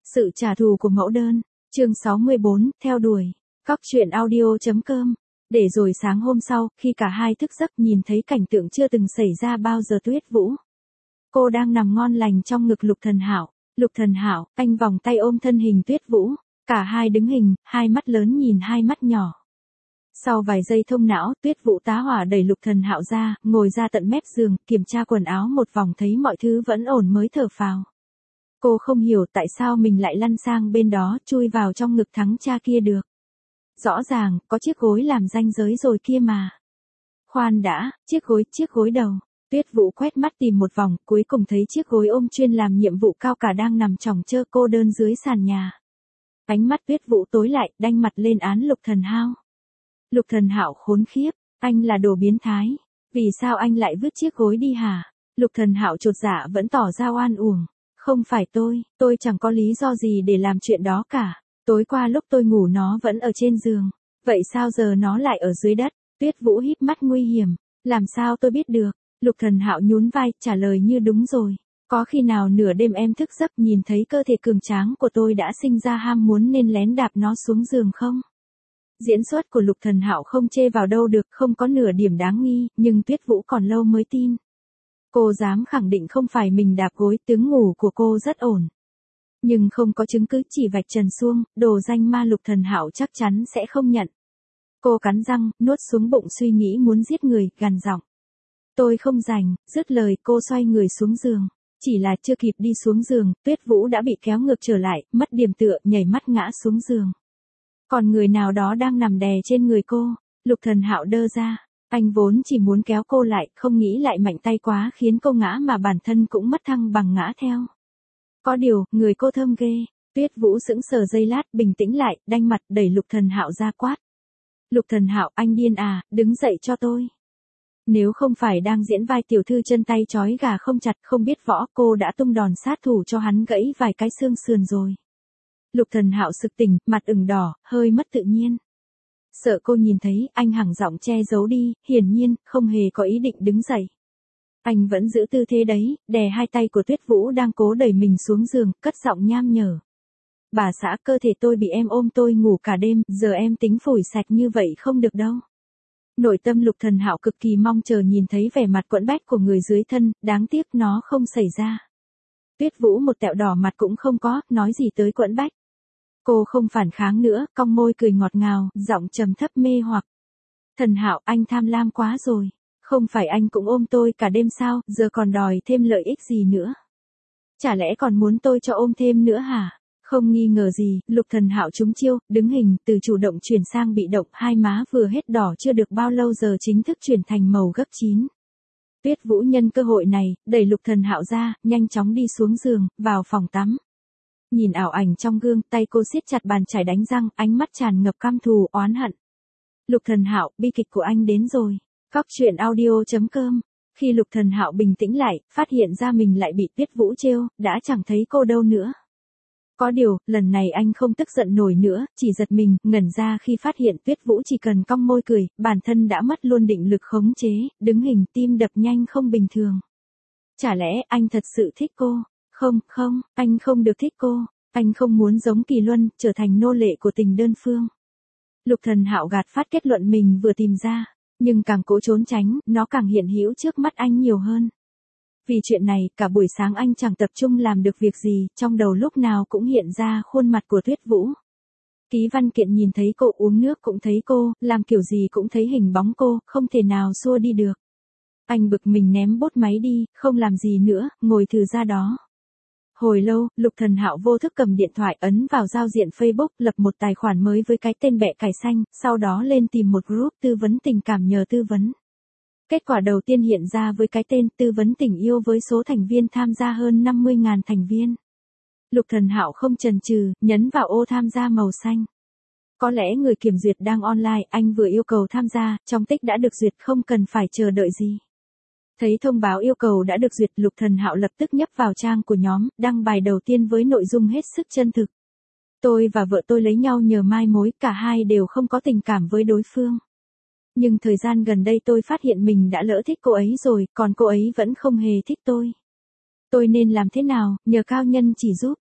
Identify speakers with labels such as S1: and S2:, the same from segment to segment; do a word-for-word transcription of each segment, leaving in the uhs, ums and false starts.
S1: Sự trả thù của mẫu đơn, chương sáu mươi bốn, theo đuổi, Cóc truyện audio.com. Để rồi sáng hôm sau, khi cả hai thức giấc nhìn thấy cảnh tượng chưa từng xảy ra bao giờ Tuyết Vũ. Cô đang nằm ngon lành trong ngực Lục Thần Hạo. Lục Thần Hạo, anh vòng tay ôm thân hình Tuyết Vũ, cả hai đứng hình, hai mắt lớn nhìn hai mắt nhỏ. Sau vài giây thông não, Tuyết Vũ tá hỏa đẩy Lục Thần Hạo ra, ngồi ra tận mép giường, kiểm tra quần áo một vòng thấy mọi thứ vẫn ổn mới thở phào. Cô không hiểu tại sao mình lại lăn sang bên đó, chui vào trong ngực thắng cha kia được. Rõ ràng, có chiếc gối làm ranh giới rồi kia mà. Khoan đã, chiếc gối, chiếc gối đầu. Tuyết Vũ quét mắt tìm một vòng, cuối cùng thấy chiếc gối ôm chuyên làm nhiệm vụ cao cả đang nằm chồng chơ cô đơn dưới sàn nhà. Ánh mắt Tuyết Vũ tối lại, đanh mặt lên án Lục Thần Hạo. Lục Thần Hạo khốn khiếp, anh là đồ biến thái. Vì sao anh lại vứt chiếc gối đi hả? Lục Thần Hạo chột dạ vẫn tỏ ra oan uổng. Không phải tôi, tôi chẳng có lý do gì để làm chuyện đó cả. Tối qua lúc tôi ngủ nó vẫn ở trên giường. Vậy sao giờ nó lại ở dưới đất? Tuyết Vũ híp mắt nguy hiểm. Làm sao tôi biết được? Lục Thần Hạo nhún vai, trả lời như đúng rồi. Có khi nào nửa đêm em thức giấc nhìn thấy cơ thể cường tráng của tôi đã sinh ra ham muốn nên lén đạp nó xuống giường không? Diễn xuất của Lục Thần Hạo không chê vào đâu được, không có nửa điểm đáng nghi, nhưng Tuyết Vũ còn lâu mới tin. Cô dám khẳng định không phải mình đạp gối, tướng ngủ của cô rất ổn. Nhưng không có chứng cứ, chỉ vạch trần suông, đồ danh ma Lục Thần Hạo chắc chắn sẽ không nhận. Cô cắn răng, nuốt xuống bụng suy nghĩ muốn giết người, gằn giọng. Tôi không rảnh, dứt lời cô xoay người xuống giường. Chỉ là chưa kịp đi xuống giường, Tuyết Vũ đã bị kéo ngược trở lại, mất điểm tựa, nhảy mắt ngã xuống giường. Còn người nào đó đang nằm đè trên người cô. Lục Thần Hạo đơ ra. Anh vốn chỉ muốn kéo cô lại, không nghĩ lại mạnh tay quá khiến cô ngã mà bản thân cũng mất thăng bằng ngã theo. Có điều, người cô thơm ghê. Tuyết Vũ sững sờ giây lát, bình tĩnh lại, đanh mặt, đẩy Lục Thần Hạo ra quát. Lục Thần Hạo, anh điên à, đứng dậy cho tôi. Nếu không phải đang diễn vai tiểu thư chân tay trói gà không chặt không biết võ, cô đã tung đòn sát thủ cho hắn gãy vài cái xương sườn rồi. Lục Thần Hạo sực tỉnh, mặt ửng đỏ, hơi mất tự nhiên. Sợ cô nhìn thấy, anh hẳng giọng che giấu đi, hiển nhiên, không hề có ý định đứng dậy. Anh vẫn giữ tư thế đấy, đè hai tay của Tuyết Vũ đang cố đẩy mình xuống giường, cất giọng nham nhở. Bà xã, cơ thể tôi bị em ôm tôi ngủ cả đêm, giờ em tính phủi sạch như vậy không được đâu. Nội tâm Lục Thần Hạo cực kỳ mong chờ nhìn thấy vẻ mặt quẫn bách của người dưới thân, đáng tiếc nó không xảy ra. Tuyết Vũ một tẹo đỏ mặt cũng không có, nói gì tới quẫn bách. Cô không phản kháng nữa, cong môi cười ngọt ngào, giọng trầm thấp mê hoặc. Thần Hạo, anh tham lam quá rồi. Không phải anh cũng ôm tôi cả đêm sao, giờ còn đòi thêm lợi ích gì nữa? Chả lẽ còn muốn tôi cho ôm thêm nữa hả? Không nghi ngờ gì, Lục Thần Hạo trúng chiêu, đứng hình, từ chủ động chuyển sang bị động, hai má vừa hết đỏ chưa được bao lâu giờ chính thức chuyển thành màu gấp chín. Tuyết Vũ nhân cơ hội này, đẩy Lục Thần Hạo ra, nhanh chóng đi xuống giường, vào phòng tắm. Nhìn ảo ảnh trong gương, tay cô siết chặt bàn chải đánh răng, ánh mắt tràn ngập căm thù, oán hận. Lục Thần Hạo, bi kịch của anh đến rồi. Cóc truyện audio.com. Khi Lục Thần Hạo bình tĩnh lại, phát hiện ra mình lại bị Tuyết Vũ trêu, đã chẳng thấy cô đâu nữa. Có điều, lần này anh không tức giận nổi nữa, chỉ giật mình, ngẩn ra khi phát hiện Tuyết Vũ chỉ cần cong môi cười, bản thân đã mất luôn định lực khống chế, đứng hình, tim đập nhanh không bình thường. Chả lẽ anh thật sự thích cô? Không, không, anh không được thích cô, anh không muốn giống Kỳ Luân, trở thành nô lệ của tình đơn phương. Lục Thần Hạo gạt phát kết luận mình vừa tìm ra, nhưng càng cố trốn tránh, nó càng hiện hữu trước mắt anh nhiều hơn. Vì chuyện này, cả buổi sáng anh chẳng tập trung làm được việc gì, trong đầu lúc nào cũng hiện ra khuôn mặt của Tuyết Vũ. Ký văn kiện nhìn thấy cô, uống nước cũng thấy cô, làm kiểu gì cũng thấy hình bóng cô, không thể nào xua đi được. Anh bực mình ném bốt máy đi, không làm gì nữa, ngồi thừ ra đó. Hồi lâu, Lục Thần Hạo vô thức cầm điện thoại ấn vào giao diện Facebook, lập một tài khoản mới với cái tên bẹ cải xanh, sau đó lên tìm một group tư vấn tình cảm nhờ tư vấn. Kết quả đầu tiên hiện ra với cái tên tư vấn tình yêu với số thành viên tham gia hơn năm mươi nghìn thành viên. Lục Thần Hạo không chần chừ, nhấn vào ô tham gia màu xanh. Có lẽ người kiểm duyệt đang online, anh vừa yêu cầu tham gia, trong tích đã được duyệt không cần phải chờ đợi gì. Thấy thông báo yêu cầu đã được duyệt, Lục Thần Hạo lập tức nhấp vào trang của nhóm, đăng bài đầu tiên với nội dung hết sức chân thực. Tôi và vợ tôi lấy nhau nhờ mai mối, cả hai đều không có tình cảm với đối phương. Nhưng thời gian gần đây tôi phát hiện mình đã lỡ thích cô ấy rồi, còn cô ấy vẫn không hề thích tôi. Tôi nên làm thế nào, nhờ cao nhân chỉ giúp.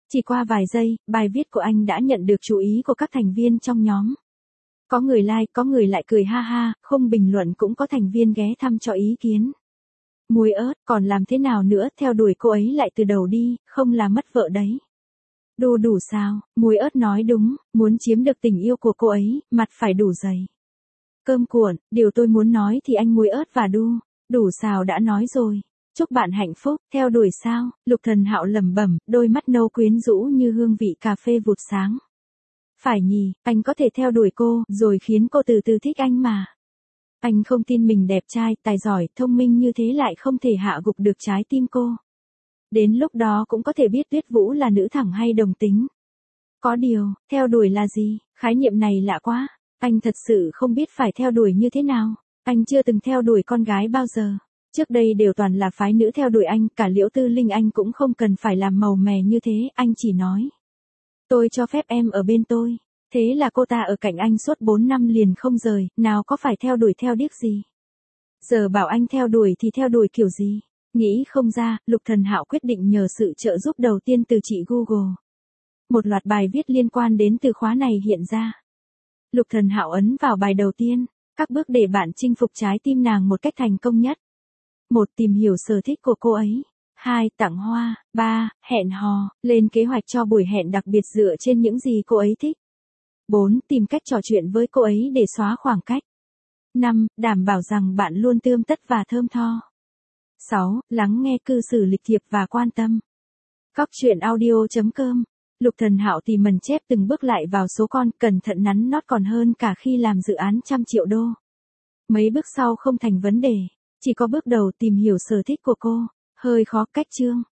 S1: Chỉ qua vài giây, bài viết của anh đã nhận được chú ý của các thành viên trong nhóm. Có người like, có người lại cười ha ha, không bình luận cũng có thành viên ghé thăm cho ý kiến. Muối ớt, còn làm thế nào nữa, theo đuổi cô ấy lại từ đầu đi, không là mất vợ đấy. Đu đủ sao, muối ớt nói đúng, muốn chiếm được tình yêu của cô ấy, mặt phải đủ dày. Cơm cuộn, điều tôi muốn nói thì anh muối ớt và đu, đủ xào đã nói rồi. Chúc bạn hạnh phúc, theo đuổi sao, Lục Thần Hạo lẩm bẩm, đôi mắt nâu quyến rũ như hương vị cà phê vụt sáng. Phải nhỉ, anh có thể theo đuổi cô, rồi khiến cô từ từ thích anh mà. Anh không tin mình đẹp trai, tài giỏi, thông minh như thế lại không thể hạ gục được trái tim cô. Đến lúc đó cũng có thể biết Tuyết Vũ là nữ thẳng hay đồng tính. Có điều, theo đuổi là gì, khái niệm này lạ quá. Anh thật sự không biết phải theo đuổi như thế nào. Anh chưa từng theo đuổi con gái bao giờ. Trước đây đều toàn là phái nữ theo đuổi anh, cả Liễu Tư Linh anh cũng không cần phải làm màu mè như thế, anh chỉ nói. Tôi cho phép em ở bên tôi. Thế là cô ta ở cạnh anh suốt bốn năm liền không rời, nào có phải theo đuổi theo điếc gì. Giờ bảo anh theo đuổi thì theo đuổi kiểu gì? Nghĩ không ra, Lục Thần Hạo quyết định nhờ sự trợ giúp đầu tiên từ chị Google. Một loạt bài viết liên quan đến từ khóa này hiện ra. Lục Thần Hạo ấn vào bài đầu tiên, các bước để bạn chinh phục trái tim nàng một cách thành công nhất. một Tìm hiểu sở thích của cô ấy. hai Tặng hoa. ba Hẹn hò, lên kế hoạch cho buổi hẹn đặc biệt dựa trên những gì cô ấy thích. bốn Tìm cách trò chuyện với cô ấy để xóa khoảng cách. năm Đảm bảo rằng bạn luôn tươm tất và thơm tho. sáu Lắng nghe cư xử lịch thiệp và quan tâm. Cóc truyện audio chấm com. Lục Thần Hạo thì mần chép từng bước lại vào số con, cẩn thận nắn nót còn hơn cả khi làm dự án trăm triệu đô. Mấy bước sau không thành vấn đề, chỉ có bước đầu tìm hiểu sở thích của cô, hơi khó cách chương.